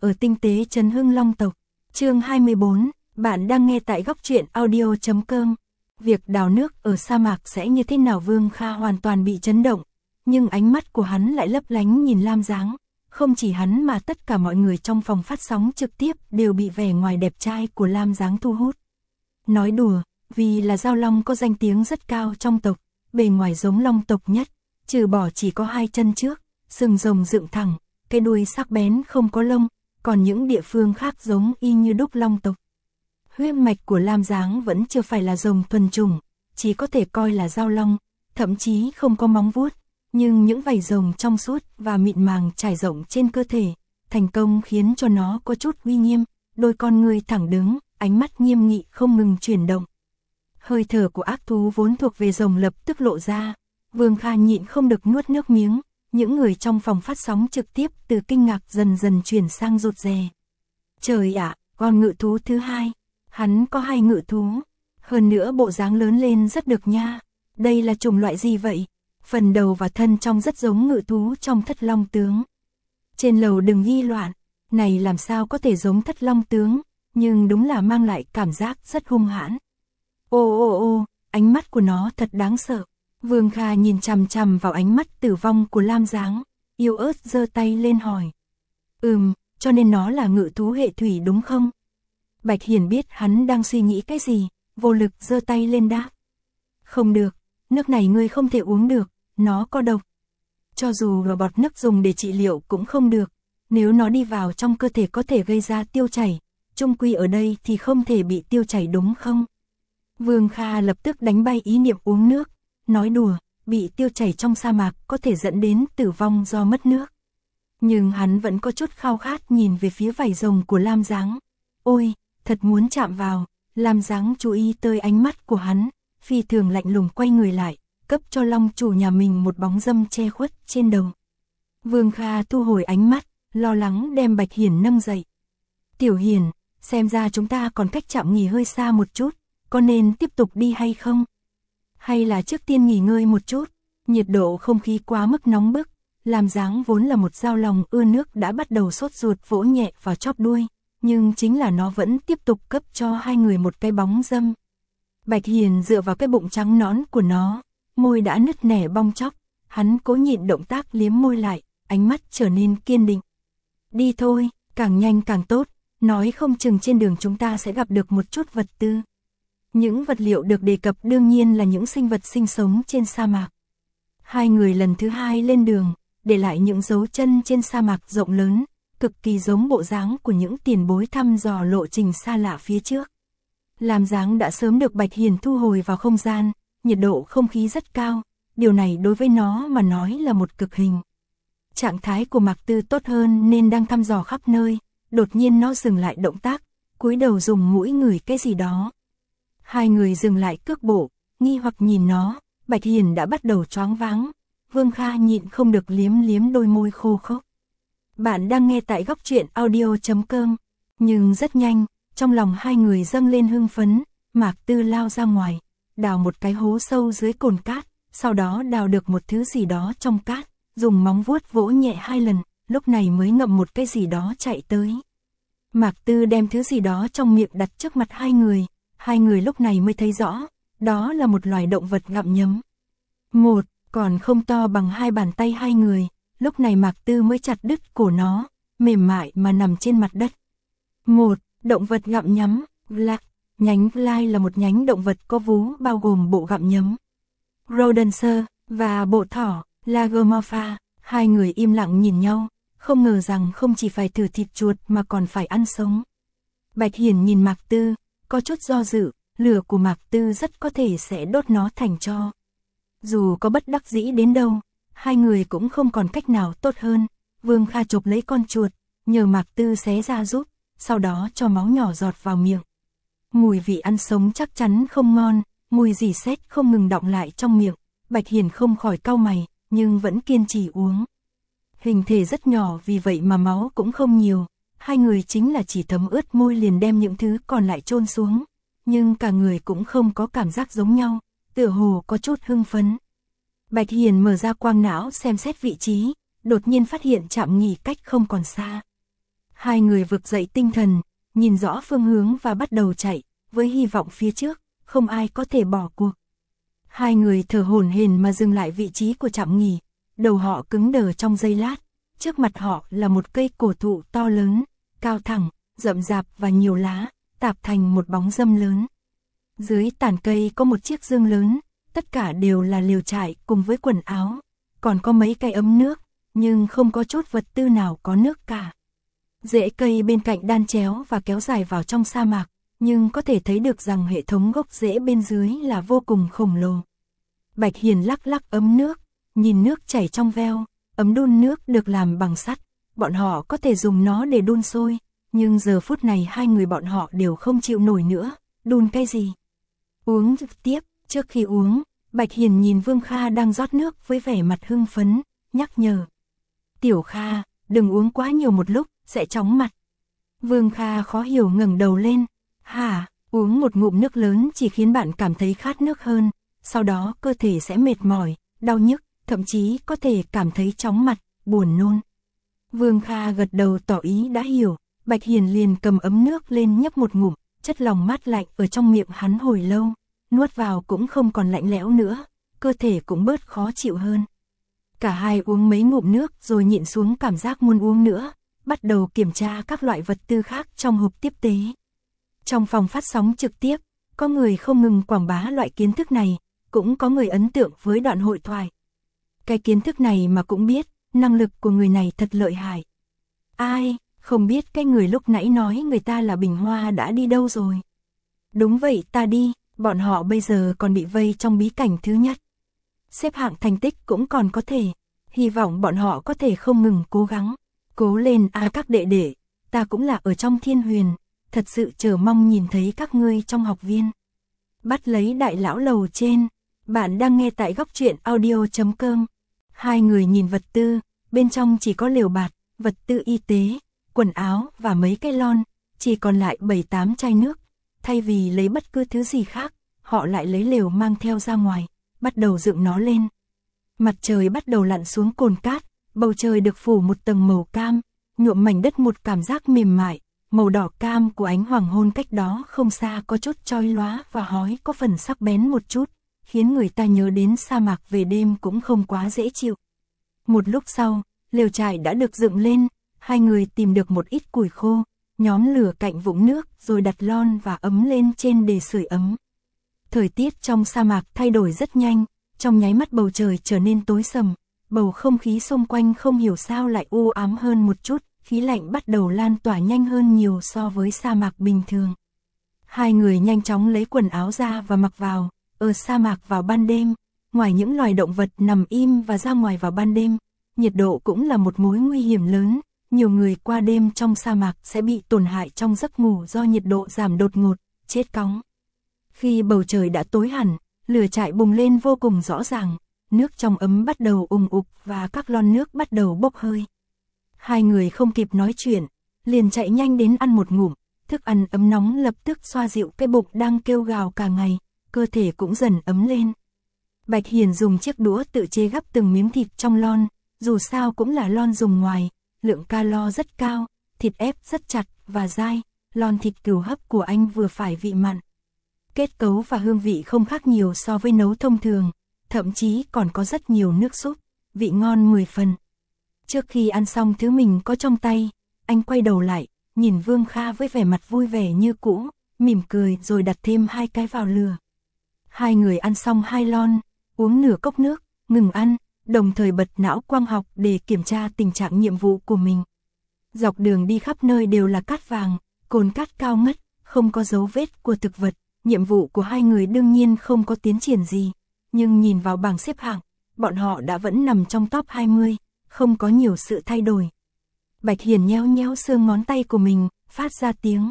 ở tinh tế trấn Hưng Long tộc. Chương 24, bạn đang nghe tại góc truyện audio.com. Việc đào nước ở sa mạc sẽ như thế nào? Vương Kha hoàn toàn bị chấn động, nhưng ánh mắt của hắn lại lấp lánh nhìn Lam Giáng. Không chỉ hắn mà tất cả mọi người trong phòng phát sóng trực tiếp đều bị vẻ ngoài đẹp trai của Lam Giáng thu hút. Nói đùa, vì là Giao Long có danh tiếng rất cao trong tộc, bề ngoài giống Long tộc nhất, trừ bỏ chỉ có hai chân trước, sừng rồng dựng thẳng, cái đuôi sắc bén không có lông, còn những địa phương khác giống y như đúc Long tộc. Huyết mạch của Lam Giáng vẫn chưa phải là rồng thuần chủng, chỉ có thể coi là Giao Long, thậm chí không có móng vuốt, nhưng những vảy rồng trong suốt và mịn màng trải rộng trên cơ thể, thành công khiến cho nó có chút uy nghiêm, đôi con ngươi thẳng đứng, ánh mắt nghiêm nghị không ngừng chuyển động. Hơi thở của ác thú vốn thuộc về rồng lập tức lộ ra, Vương Kha nhịn không được nuốt nước miếng, những người trong phòng phát sóng trực tiếp từ kinh ngạc dần dần chuyển sang rụt rè. Trời ạ, con ngự thú thứ hai, hắn có hai ngự thú, hơn nữa bộ dáng lớn lên rất được nha, đây là chủng loại gì vậy? Phần đầu và thân trong rất giống ngự thú trong Thất Long tướng. Trên lầu đừng ghi loạn, này làm sao có thể giống Thất Long tướng, nhưng đúng là mang lại cảm giác rất hung hãn. Ô, ánh mắt của nó thật đáng sợ. Vương Kha nhìn chằm chằm vào ánh mắt tử vong của Lam Giáng, yếu ớt giơ tay lên hỏi. Cho nên nó là ngự thú hệ thủy đúng không? Bạch Hiển biết hắn đang suy nghĩ cái gì, vô lực giơ tay lên đáp. Không được, nước này ngươi không thể uống được, nó có độc. Cho dù là bọt nước dùng để trị liệu cũng không được, nếu nó đi vào trong cơ thể có thể gây ra tiêu chảy, chung quy ở đây thì không thể bị tiêu chảy đúng không? Vương Kha lập tức đánh bay ý niệm uống nước, nói đùa, bị tiêu chảy trong sa mạc có thể dẫn đến tử vong do mất nước. Nhưng hắn vẫn có chút khao khát nhìn về phía vảy rồng của Lam Giáng. Ôi, thật muốn chạm vào. Lam Giáng chú ý tới ánh mắt của hắn, phi thường lạnh lùng quay người lại, cấp cho Long chủ nhà mình một bóng dâm che khuất trên đầu. Vương Kha thu hồi ánh mắt, lo lắng đem Bạch Hiển nâng dậy. Tiểu Hiển, xem ra chúng ta còn cách trạm nghỉ hơi xa một chút, có nên tiếp tục đi hay không? Hay là trước tiên nghỉ ngơi một chút, nhiệt độ không khí quá mức nóng bức, Lam Giáng vốn là một Giao Long ưa nước đã bắt đầu sốt ruột vỗ nhẹ vào chóp đuôi, nhưng chính là nó vẫn tiếp tục cấp cho hai người một cái bóng dâm. Bạch Hiền dựa vào cái bụng trắng nõn của nó, môi đã nứt nẻ bong chóc, hắn cố nhịn động tác liếm môi lại, ánh mắt trở nên kiên định. Đi thôi, càng nhanh càng tốt, nói không chừng trên đường chúng ta sẽ gặp được một chút vật tư. Những vật liệu được đề cập đương nhiên là những sinh vật sinh sống trên sa mạc. Hai người lần thứ hai lên đường, để lại những dấu chân trên sa mạc rộng lớn, cực kỳ giống bộ dáng của những tiền bối thăm dò lộ trình xa lạ phía trước. Lam Giáng đã sớm được Bạch Hiền thu hồi vào không gian, nhiệt độ không khí rất cao, điều này đối với nó mà nói là một cực hình. Trạng thái của Mạc Tư tốt hơn nên đang thăm dò khắp nơi, đột nhiên nó dừng lại động tác, cúi đầu dùng mũi ngửi cái gì đó. Hai người dừng lại cước bộ, nghi hoặc nhìn nó, Bạch Hiền đã bắt đầu choáng váng, Vương Kha nhịn không được liếm liếm đôi môi khô khốc. Bạn đang nghe tại góc truyện audio.com, nhưng rất nhanh, trong lòng hai người dâng lên hưng phấn, Mạc Tư lao ra ngoài, đào một cái hố sâu dưới cồn cát, sau đó đào được một thứ gì đó trong cát, dùng móng vuốt vỗ nhẹ hai lần, lúc này mới ngậm một cái gì đó chạy tới. Mạc Tư đem thứ gì đó trong miệng đặt trước mặt hai người lúc này mới thấy rõ, đó là một loài động vật gặm nhấm. Một, còn không to bằng hai bàn tay hai người, lúc này Mạc Tư mới chặt đứt cổ nó, mềm mại mà nằm trên mặt đất. Một, động vật gặm nhấm, Vlac, nhánh Vlac là một nhánh động vật có vú bao gồm bộ gặm nhấm. Rodenser và bộ thỏ, Lagomorpha, hai người im lặng nhìn nhau, không ngờ rằng không chỉ phải thử thịt chuột mà còn phải ăn sống. Bạch Hiển nhìn Mạc Tư, có chút do dự, lửa của Mạc Tư rất có thể sẽ đốt nó thành tro. Dù có bất đắc dĩ đến đâu, hai người cũng không còn cách nào tốt hơn. Vương Kha chộp lấy con chuột, nhờ Mạc Tư xé ra giúp, sau đó cho máu nhỏ giọt vào miệng. Mùi vị ăn sống chắc chắn không ngon, mùi dì xét không ngừng đọng lại trong miệng. Bạch Hiền không khỏi cau mày, nhưng vẫn kiên trì uống. Hình thể rất nhỏ vì vậy mà máu cũng không nhiều. Hai người chính là chỉ thấm ướt môi liền đem những thứ còn lại chôn xuống. Nhưng cả người cũng không có cảm giác giống nhau, tựa hồ có chút hưng phấn. Bạch Hiền mở ra quang não xem xét vị trí, đột nhiên phát hiện trạm nghỉ cách không còn xa. Hai người vực dậy tinh thần, nhìn rõ phương hướng và bắt đầu chạy, với hy vọng phía trước, không ai có thể bỏ cuộc. Hai người thở hổn hển mà dừng lại vị trí của trạm nghỉ, đầu họ cứng đờ trong giây lát, trước mặt họ là một cây cổ thụ to lớn, cao thẳng, rậm rạp và nhiều lá, tạp thành một bóng râm lớn. Dưới tàn cây có một chiếc giường lớn, tất cả đều là lều trại cùng với quần áo, còn có mấy cái ấm nước, nhưng không có chút vật tư nào có nước cả. Rễ cây bên cạnh đan chéo và kéo dài vào trong sa mạc, nhưng có thể thấy được rằng hệ thống gốc rễ bên dưới là vô cùng khổng lồ. Bạch Hiền lắc lắc ấm nước, nhìn nước chảy trong veo, ấm đun nước được làm bằng sắt, bọn họ có thể dùng nó để đun sôi, nhưng giờ phút này hai người bọn họ đều không chịu nổi nữa, đun cái gì? Uống tiếp, trước khi uống, Bạch Hiền nhìn Vương Kha đang rót nước với vẻ mặt hưng phấn, nhắc nhở. Tiểu Kha, đừng uống quá nhiều một lúc, sẽ chóng mặt. Vương Kha khó hiểu ngẩng đầu lên, hả, uống một ngụm nước lớn chỉ khiến bạn cảm thấy khát nước hơn, sau đó cơ thể sẽ mệt mỏi, đau nhức, thậm chí có thể cảm thấy chóng mặt, buồn nôn. Vương Kha gật đầu tỏ ý đã hiểu, Bạch Hiền liền cầm ấm nước lên nhấp một ngụm, chất lỏng mát lạnh ở trong miệng hắn hồi lâu, nuốt vào cũng không còn lạnh lẽo nữa, cơ thể cũng bớt khó chịu hơn. Cả hai uống mấy ngụm nước rồi nhịn xuống cảm giác muốn uống nữa, bắt đầu kiểm tra các loại vật tư khác trong hộp tiếp tế. Trong phòng phát sóng trực tiếp, có người không ngừng quảng bá loại kiến thức này, cũng có người ấn tượng với đoạn hội thoại. Cái kiến thức này mà cũng biết, năng lực của người này thật lợi hại. Ai, không biết cái người lúc nãy nói người ta là Bình Hoa đã đi đâu rồi. Đúng vậy, ta đi, bọn họ bây giờ còn bị vây trong bí cảnh thứ nhất. Xếp hạng thành tích cũng còn có thể, hy vọng bọn họ có thể không ngừng cố gắng. Cố lên các đệ đệ, ta cũng là ở trong Thiên Huyền, thật sự chờ mong nhìn thấy các ngươi trong học viên. Bắt lấy đại lão lầu trên, bạn đang nghe tại góc truyện audio.com. Hai người nhìn vật tư, bên trong chỉ có lều bạt, vật tư y tế, quần áo và mấy cái lon, chỉ còn lại 7-8 chai nước. Thay vì lấy bất cứ thứ gì khác, họ lại lấy lều mang theo ra ngoài, bắt đầu dựng nó lên. Mặt trời bắt đầu lặn xuống cồn cát, bầu trời được phủ một tầng màu cam, nhuộm mảnh đất một cảm giác mềm mại, màu đỏ cam của ánh hoàng hôn cách đó không xa có chút chói lóa và hói có phần sắc bén một chút, khiến người ta nhớ đến sa mạc về đêm cũng không quá dễ chịu. Một lúc sau, lều trại đã được dựng lên, hai người tìm được một ít củi khô, nhóm lửa cạnh vũng nước rồi đặt lon và ấm lên trên để sưởi ấm. Thời tiết trong sa mạc thay đổi rất nhanh, trong nháy mắt bầu trời trở nên tối sầm, bầu không khí xung quanh không hiểu sao lại u ám hơn một chút, khí lạnh bắt đầu lan tỏa nhanh hơn nhiều so với sa mạc bình thường. Hai người nhanh chóng lấy quần áo ra và mặc vào, ở sa mạc vào ban đêm, ngoài những loài động vật nằm im và ra ngoài vào ban đêm, nhiệt độ cũng là một mối nguy hiểm lớn, nhiều người qua đêm trong sa mạc sẽ bị tổn hại trong giấc ngủ do nhiệt độ giảm đột ngột, chết cóng. Khi bầu trời đã tối hẳn, lửa trại bùng lên vô cùng rõ ràng, nước trong ấm bắt đầu ùng ục và các lon nước bắt đầu bốc hơi. Hai người không kịp nói chuyện, liền chạy nhanh đến ăn một ngụm, thức ăn ấm nóng lập tức xoa dịu cái bụng đang kêu gào cả ngày, cơ thể cũng dần ấm lên. Bạch Hiền dùng chiếc đũa tự chế gắp từng miếng thịt trong lon, dù sao cũng là lon dùng ngoài, lượng calo rất cao, thịt ép rất chặt và dai, lon thịt cừu hấp của anh vừa phải vị mặn. Kết cấu và hương vị không khác nhiều so với nấu thông thường, thậm chí còn có rất nhiều nước súp, vị ngon 10 phần. Trước khi ăn xong thứ mình có trong tay, anh quay đầu lại, nhìn Vương Kha với vẻ mặt vui vẻ như cũ, mỉm cười rồi đặt thêm 2 cái vào lửa. Hai người ăn xong 2 lon, uống nửa cốc nước, ngừng ăn, đồng thời bật não quang học để kiểm tra tình trạng nhiệm vụ của mình. Dọc đường đi khắp nơi đều là cát vàng, cồn cát cao ngất, không có dấu vết của thực vật, nhiệm vụ của hai người đương nhiên không có tiến triển gì, nhưng nhìn vào bảng xếp hạng, bọn họ đã vẫn nằm trong top 20, không có nhiều sự thay đổi. Bạch Hiền nhéo nhéo xương ngón tay của mình, phát ra tiếng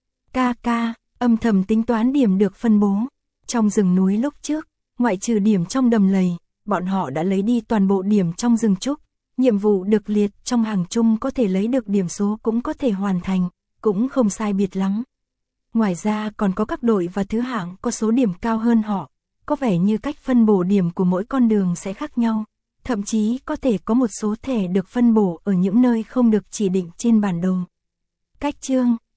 ca ca, âm thầm tính toán điểm được phân bố. Trong rừng núi lúc trước, ngoại trừ điểm trong đầm lầy, bọn họ đã lấy đi toàn bộ điểm trong rừng trúc. Nhiệm vụ được liệt trong hàng chung có thể lấy được điểm số cũng có thể hoàn thành, cũng không sai biệt lắm. Ngoài ra còn có các đội và thứ hạng có số điểm cao hơn họ, có vẻ như cách phân bổ điểm của mỗi con đường sẽ khác nhau, thậm chí có thể có một số thẻ được phân bổ ở những nơi không được chỉ định trên bản đồ. Cách chương